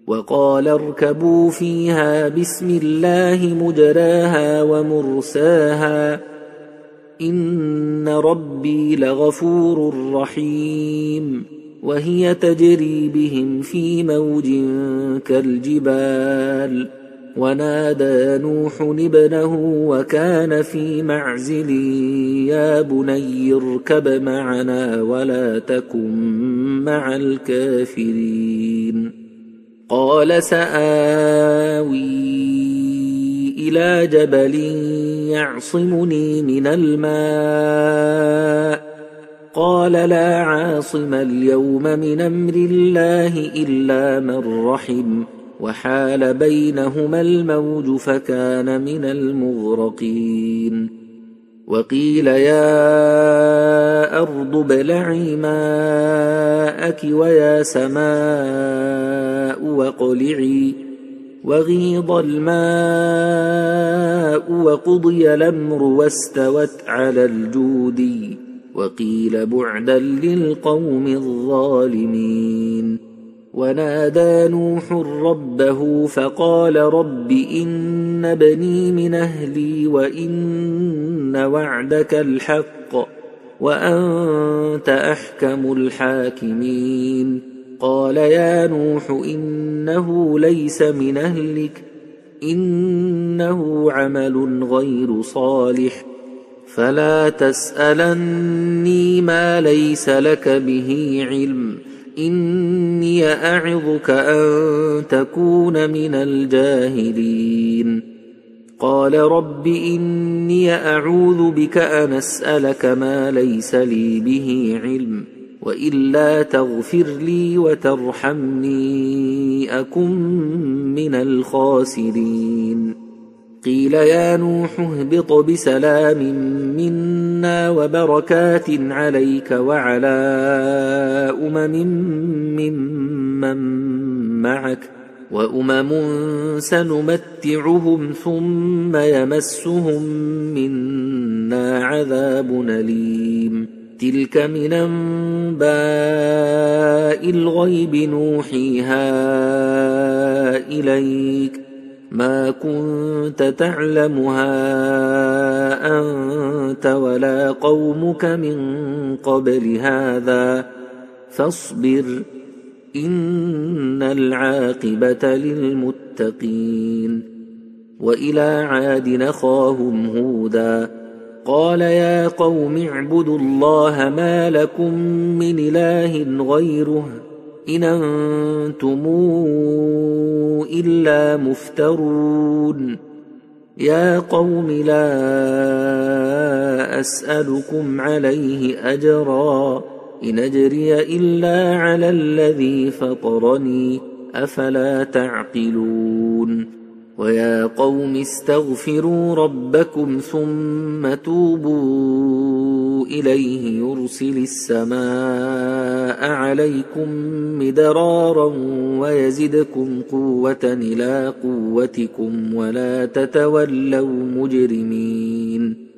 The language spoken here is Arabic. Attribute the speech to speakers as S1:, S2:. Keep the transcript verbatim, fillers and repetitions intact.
S1: وقال اركبوا فيها بسم الله مجراها ومرساها إن ربي لغفور رحيم وهي تجري بهم في موج كالجبال ونادى نوح ابنه وكان في معزل يا بني اركب معنا ولا تكن مع الكافرين قال سآوي إلى جبل يعصمني من الماء قال لا عاصم اليوم من أمر الله إلا من رحم وحال بينهما الموج فكان من المغرقين وقيل يا أرض ابلعي ماءك ويا سماء واقلعي وغيض الماء وقضي الأمر واستوت على الجودي وقيل بعدا للقوم الظالمين ونادى نوح ربه فقال رب إن ابني من أهلي وإن وعدك الحق وأنت أحكم الحاكمين قال يا نوح إنه ليس من أهلك إنه عمل غير صالح فلا تسألني ما ليس لك به علم إني أعظك أن تكون من الجاهلين قال رب إني أعوذ بك أن أسألك ما ليس لي به علم وإلا تغفر لي وترحمني أكن من الخاسرين قيل يا نوح اهبط بسلام منا وبركات عليك وعلى أمم ممن معك وأمم سنمتعهم ثم يمسهم منا عذاب أليم تلك من أنباء الغيب نوحيها إليك ما كنت تعلمها أنت ولا قومك من قبل هذا فاصبر إن العاقبة للمتقين وإلى عاد أخاهم هودا قال يا قوم اعبدوا الله ما لكم من إله غيره إن أنتم إلا مفترون يا قوم لا أسألكم عليه أجرا إن أجري إلا على الذي فطرني أفلا تعقلون ويا قوم استغفروا ربكم ثم توبوا إليه يرسل السماء عليكم مدرارا ويزدكم قوة إلى قوتكم ولا تتولوا مجرمين